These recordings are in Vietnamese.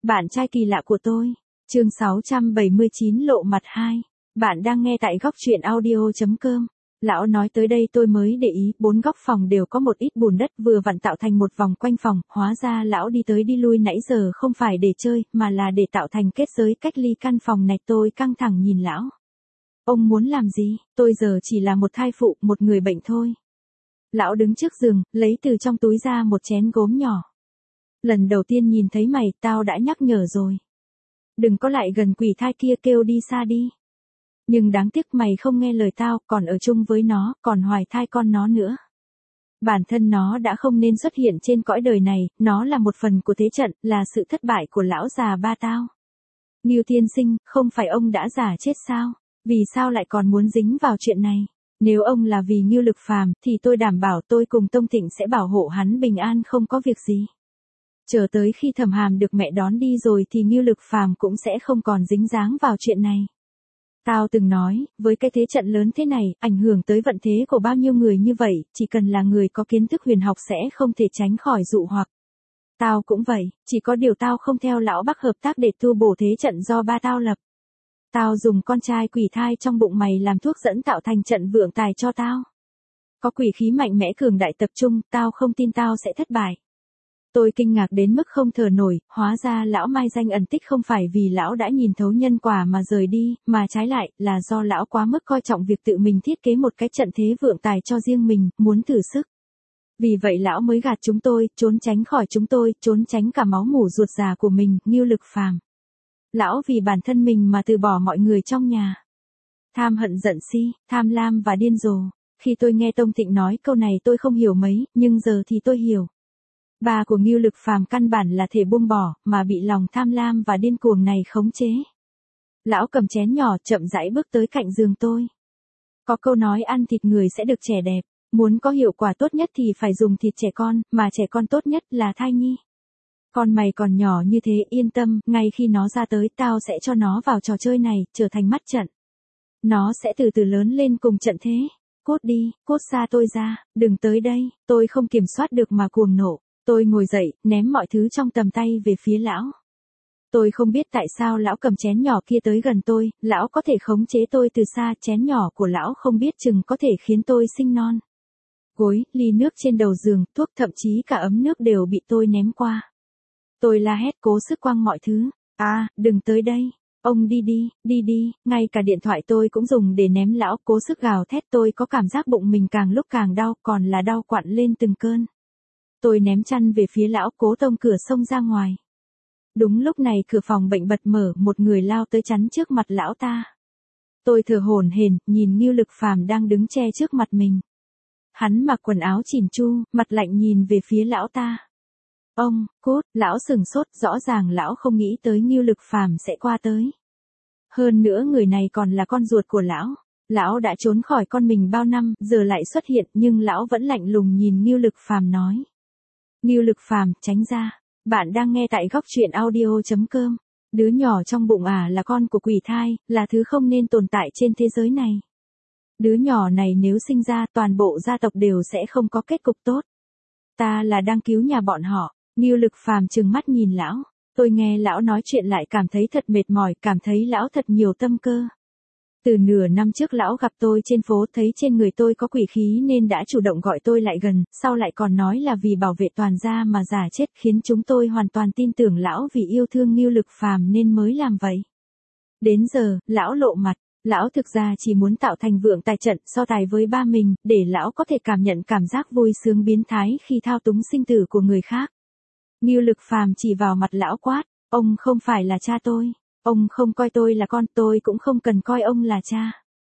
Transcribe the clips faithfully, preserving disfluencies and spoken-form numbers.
Bạn trai kỳ lạ của tôi. Chương sáu trăm bảy mươi chín lộ mặt hai. Bạn đang nghe tại góc truyện audio chấm com. Lão nói tới đây tôi mới để ý, bốn góc phòng đều có một ít bùn đất vừa vặn tạo thành một vòng quanh phòng, hóa ra lão đi tới đi lui nãy giờ không phải để chơi, mà là để tạo thành kết giới cách ly căn phòng này. Tôi căng thẳng nhìn lão. Ông muốn làm gì? Tôi giờ chỉ là một thai phụ, một người bệnh thôi. Lão đứng trước giường, lấy từ trong túi ra một chén gốm nhỏ. Lần đầu tiên nhìn thấy mày, tao đã nhắc nhở rồi. Đừng có lại gần quỷ thai kia, kêu đi xa đi. Nhưng đáng tiếc mày không nghe lời tao, còn ở chung với nó, còn hoài thai con nó nữa. Bản thân nó đã không nên xuất hiện trên cõi đời này, nó là một phần của thế trận, là sự thất bại của lão già ba tao. Ngưu tiên sinh, không phải ông đã giả chết sao? Vì sao lại còn muốn dính vào chuyện này? Nếu ông là vì Ngưu Lực Phàm, thì tôi đảm bảo tôi cùng Tông Thịnh sẽ bảo hộ hắn bình an không có việc gì. Chờ tới khi Thẩm Hàm được mẹ đón đi rồi thì Ngưu Lực Phàm cũng sẽ không còn dính dáng vào chuyện này. Tao từng nói, với cái thế trận lớn thế này, ảnh hưởng tới vận thế của bao nhiêu người như vậy, chỉ cần là người có kiến thức huyền học sẽ không thể tránh khỏi dụ hoặc. Tao cũng vậy, chỉ có điều tao không theo lão Bắc hợp tác để tu bổ thế trận do ba tao lập. Tao dùng con trai quỷ thai trong bụng mày làm thuốc dẫn tạo thành trận vượng tài cho tao. Có quỷ khí mạnh mẽ cường đại tập trung, tao không tin tao sẽ thất bại. Tôi kinh ngạc đến mức không thở nổi, hóa ra lão mai danh ẩn tích không phải vì lão đã nhìn thấu nhân quả mà rời đi, mà trái lại là do lão quá mức coi trọng việc tự mình thiết kế một cái trận thế vượng tài cho riêng mình, muốn thử sức. Vì vậy lão mới gạt chúng tôi, trốn tránh khỏi chúng tôi, trốn tránh cả máu mủ ruột già của mình, Ngưu Lực Phàm. Lão vì bản thân mình mà từ bỏ mọi người trong nhà. Tham hận giận si, tham lam và điên rồ. Khi tôi nghe Tông Thịnh nói câu này tôi không hiểu mấy, nhưng giờ thì tôi hiểu. Ba của Ngưu Lực Phàm căn bản là thể buông bỏ, mà bị lòng tham lam và điên cuồng này khống chế. Lão cầm chén nhỏ chậm rãi bước tới cạnh giường tôi. Có câu nói ăn thịt người sẽ được trẻ đẹp, muốn có hiệu quả tốt nhất thì phải dùng thịt trẻ con, mà trẻ con tốt nhất là thai nhi. Con mày còn nhỏ như thế, yên tâm, ngay khi nó ra tới tao sẽ cho nó vào trò chơi này, trở thành mắt trận. Nó sẽ từ từ lớn lên cùng trận thế. Cút đi, cút xa tôi ra, đừng tới đây, tôi không kiểm soát được mà cuồng nộ. Tôi ngồi dậy, ném mọi thứ trong tầm tay về phía lão. Tôi không biết tại sao lão cầm chén nhỏ kia tới gần tôi, lão có thể khống chế tôi từ xa, chén nhỏ của lão không biết chừng có thể khiến tôi sinh non. Gối, ly nước trên đầu giường, thuốc, thậm chí cả ấm nước đều bị tôi ném qua. Tôi la hét cố sức quăng mọi thứ. À, đừng tới đây. Ông đi đi, đi đi, ngay cả điện thoại tôi cũng dùng để ném lão, cố sức gào thét. Tôi có cảm giác bụng mình càng lúc càng đau, còn là đau quặn lên từng cơn. Tôi ném chăn về phía lão, cố tông cửa xông ra ngoài. Đúng lúc này cửa phòng bệnh bật mở, một người lao tới chắn trước mặt lão ta. Tôi thở hổn hển, nhìn Ngưu Lực Phàm đang đứng che trước mặt mình. Hắn mặc quần áo chỉn chu, mặt lạnh nhìn về phía lão ta. Ông, cút, lão sừng sốt, rõ ràng lão không nghĩ tới Ngưu Lực Phàm sẽ qua tới. Hơn nữa người này còn là con ruột của lão. Lão đã trốn khỏi con mình bao năm, giờ lại xuất hiện, nhưng lão vẫn lạnh lùng nhìn Ngưu Lực Phàm nói. Ngưu Lực Phàm, tránh ra. Bạn đang nghe tại góc truyện audio chấm com. Đứa nhỏ trong bụng ả là con của quỷ thai, là thứ không nên tồn tại trên thế giới này. Đứa nhỏ này nếu sinh ra, toàn bộ gia tộc đều sẽ không có kết cục tốt. Ta là đang cứu nhà bọn họ. Ngưu Lực Phàm trừng mắt nhìn lão. Tôi nghe lão nói chuyện lại cảm thấy thật mệt mỏi, cảm thấy lão thật nhiều tâm cơ. Từ nửa năm trước lão gặp tôi trên phố, thấy trên người tôi có quỷ khí nên đã chủ động gọi tôi lại gần, sau lại còn nói là vì bảo vệ toàn gia mà giả chết, khiến chúng tôi hoàn toàn tin tưởng lão vì yêu thương Ngưu Lực Phàm nên mới làm vậy. Đến giờ, lão lộ mặt, lão thực ra chỉ muốn tạo thành vượng tài trận so tài với ba mình, để lão có thể cảm nhận cảm giác vui sướng biến thái khi thao túng sinh tử của người khác. Ngưu Lực Phàm chỉ vào mặt lão quát, ông không phải là cha tôi. Ông không coi tôi là con, tôi cũng không cần coi ông là cha.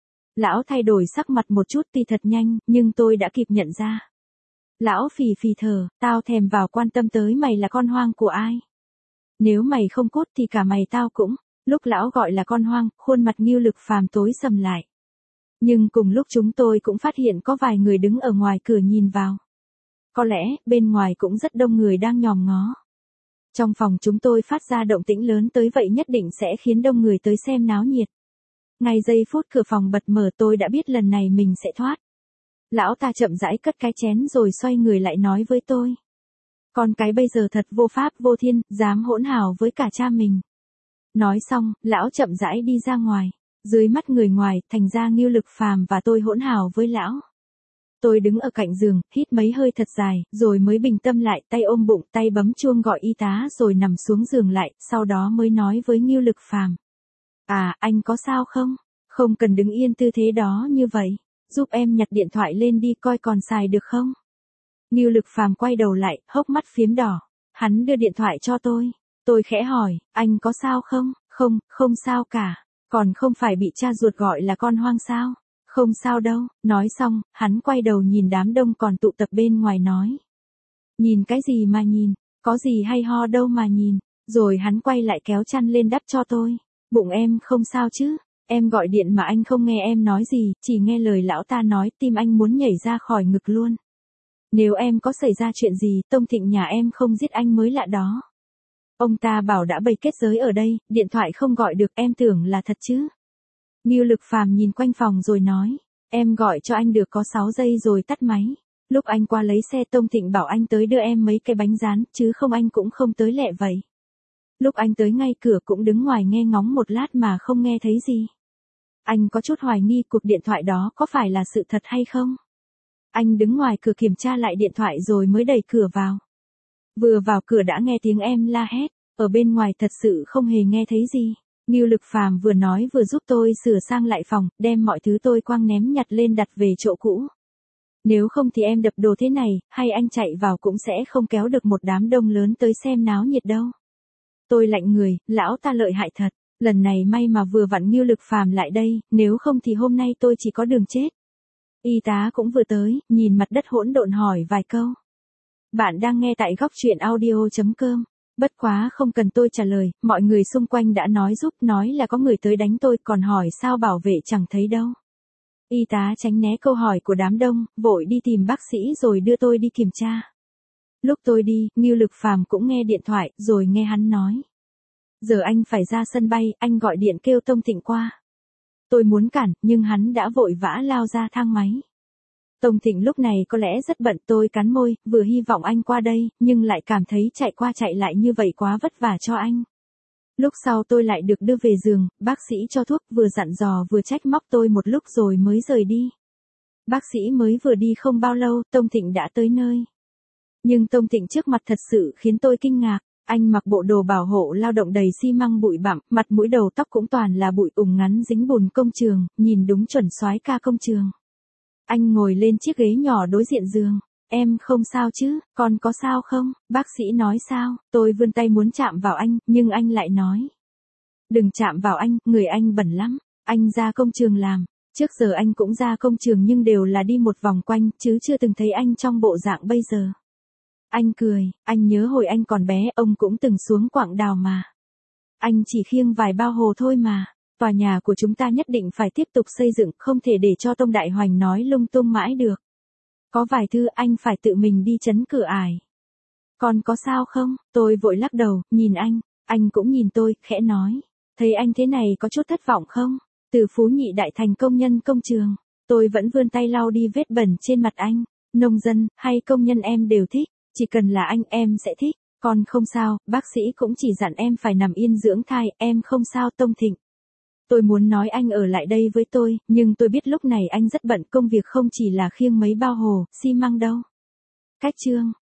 Lão thay đổi sắc mặt một chút tuy thật nhanh, nhưng tôi đã kịp nhận ra. Lão phì phì thở, tao thèm vào quan tâm tới mày là con hoang của ai. Nếu mày không cút thì cả mày tao cũng. Lúc lão gọi là con hoang, khuôn mặt Ngưu Lực Phàm tối sầm lại. Nhưng cùng lúc chúng tôi cũng phát hiện có vài người đứng ở ngoài cửa nhìn vào. Có lẽ, bên ngoài cũng rất đông người đang nhòm ngó. Trong phòng chúng tôi phát ra động tĩnh lớn tới vậy nhất định sẽ khiến đông người tới xem náo nhiệt. Ngay giây phút cửa phòng bật mở tôi đã biết lần này mình sẽ thoát. Lão ta chậm rãi cất cái chén rồi xoay người lại nói với tôi. Con cái bây giờ thật vô pháp vô thiên, dám hỗn hào với cả cha mình. Nói xong, lão chậm rãi đi ra ngoài. Dưới mắt người ngoài, thành ra Ngưu Lực Phàm và tôi hỗn hào với lão. Tôi đứng ở cạnh giường, hít mấy hơi thật dài, rồi mới bình tâm lại, tay ôm bụng, tay bấm chuông gọi y tá rồi nằm xuống giường lại, sau đó mới nói với Ngưu Lực Phàm. À, anh có sao không? Không cần đứng yên tư thế đó như vậy. Giúp em nhặt điện thoại lên đi coi còn xài được không? Ngưu Lực Phàm quay đầu lại, hốc mắt phiếm đỏ. Hắn đưa điện thoại cho tôi. Tôi khẽ hỏi, anh có sao không? Không, không sao cả. Còn không phải bị cha ruột gọi là con hoang sao? Không sao đâu. Nói xong, hắn quay đầu nhìn đám đông còn tụ tập bên ngoài nói. Nhìn cái gì mà nhìn, có gì hay ho đâu mà nhìn. Rồi hắn quay lại kéo chăn lên đắp cho tôi. Bụng em không sao chứ? Em gọi điện mà anh không nghe em nói gì, chỉ nghe lời lão ta nói, tim anh muốn nhảy ra khỏi ngực luôn. Nếu em có xảy ra chuyện gì, Tông Thịnh nhà em không giết anh mới lạ đó. Ông ta bảo đã bày kết giới ở đây, điện thoại không gọi được, em tưởng là thật chứ. Ngưu Lực Phàm nhìn quanh phòng rồi nói, em gọi cho anh được có sáu giây rồi tắt máy. Lúc anh qua lấy xe Tông Thịnh bảo anh tới đưa em mấy cái bánh rán, chứ không anh cũng không tới lẹ vậy. Lúc anh tới ngay cửa cũng đứng ngoài nghe ngóng một lát mà không nghe thấy gì. Anh có chút hoài nghi cuộc điện thoại đó có phải là sự thật hay không. Anh đứng ngoài cửa kiểm tra lại điện thoại rồi mới đẩy cửa vào. Vừa vào cửa đã nghe tiếng em la hét, ở bên ngoài thật sự không hề nghe thấy gì. Ngưu Lực Phàm vừa nói vừa giúp tôi sửa sang lại phòng, đem mọi thứ tôi quăng ném nhặt lên đặt về chỗ cũ. Nếu không thì em đập đồ thế này, hay anh chạy vào cũng sẽ không kéo được một đám đông lớn tới xem náo nhiệt đâu. Tôi lạnh người, lão ta lợi hại thật, lần này may mà vừa vặn Ngưu Lực Phàm lại đây, nếu không thì hôm nay tôi chỉ có đường chết. Y tá cũng vừa tới, nhìn mặt đất hỗn độn hỏi vài câu. Bạn đang nghe tại góc truyện audio chấm com. Bất quá không cần tôi trả lời, mọi người xung quanh đã nói giúp, nói là có người tới đánh tôi, còn hỏi sao bảo vệ chẳng thấy đâu. Y tá tránh né câu hỏi của đám đông, vội đi tìm bác sĩ rồi đưa tôi đi kiểm tra. Lúc tôi đi, Ngưu Lực Phàm cũng nghe điện thoại, rồi nghe hắn nói. Giờ anh phải ra sân bay, anh gọi điện kêu Tông Thịnh qua. Tôi muốn cản, nhưng hắn đã vội vã lao ra thang máy. Tông Thịnh lúc này có lẽ rất bận, tôi cắn môi, vừa hy vọng anh qua đây, nhưng lại cảm thấy chạy qua chạy lại như vậy quá vất vả cho anh. Lúc sau tôi lại được đưa về giường, bác sĩ cho thuốc, vừa dặn dò vừa trách móc tôi một lúc rồi mới rời đi. Bác sĩ mới vừa đi không bao lâu, Tông Thịnh đã tới nơi. Nhưng Tông Thịnh trước mặt thật sự khiến tôi kinh ngạc. Anh mặc bộ đồ bảo hộ lao động đầy xi măng bụi bặm, mặt mũi đầu tóc cũng toàn là bụi ủng ngắn dính bùn công trường, nhìn đúng chuẩn soái ca công trường. Anh ngồi lên chiếc ghế nhỏ đối diện giường. Em không sao chứ, con có sao không? Bác sĩ nói sao? Tôi vươn tay muốn chạm vào anh, nhưng anh lại nói. Đừng chạm vào anh, người anh bẩn lắm. Anh ra công trường làm. Trước giờ anh cũng ra công trường nhưng đều là đi một vòng quanh, chứ chưa từng thấy anh trong bộ dạng bây giờ. Anh cười, anh nhớ hồi anh còn bé, ông cũng từng xuống quặng đào mà. Anh chỉ khiêng vài bao hồ thôi mà. Tòa nhà của chúng ta nhất định phải tiếp tục xây dựng, không thể để cho Tông Đại Hoành nói lung tung mãi được. Có vài thứ anh phải tự mình đi chấn cửa ải. Còn có sao không? Tôi vội lắc đầu, nhìn anh, anh cũng nhìn tôi, khẽ nói. Thấy anh thế này có chút thất vọng không? Từ phú nhị đại thành công nhân công trường, tôi vẫn vươn tay lau đi vết bẩn trên mặt anh. Nông dân, hay công nhân em đều thích, chỉ cần là anh em sẽ thích. Còn không sao, bác sĩ cũng chỉ dặn em phải nằm yên dưỡng thai, em không sao Tông Thịnh. Tôi muốn nói anh ở lại đây với tôi, nhưng tôi biết lúc này anh rất bận, công việc không chỉ là khiêng mấy bao hồ, xi măng đâu. Cách chương.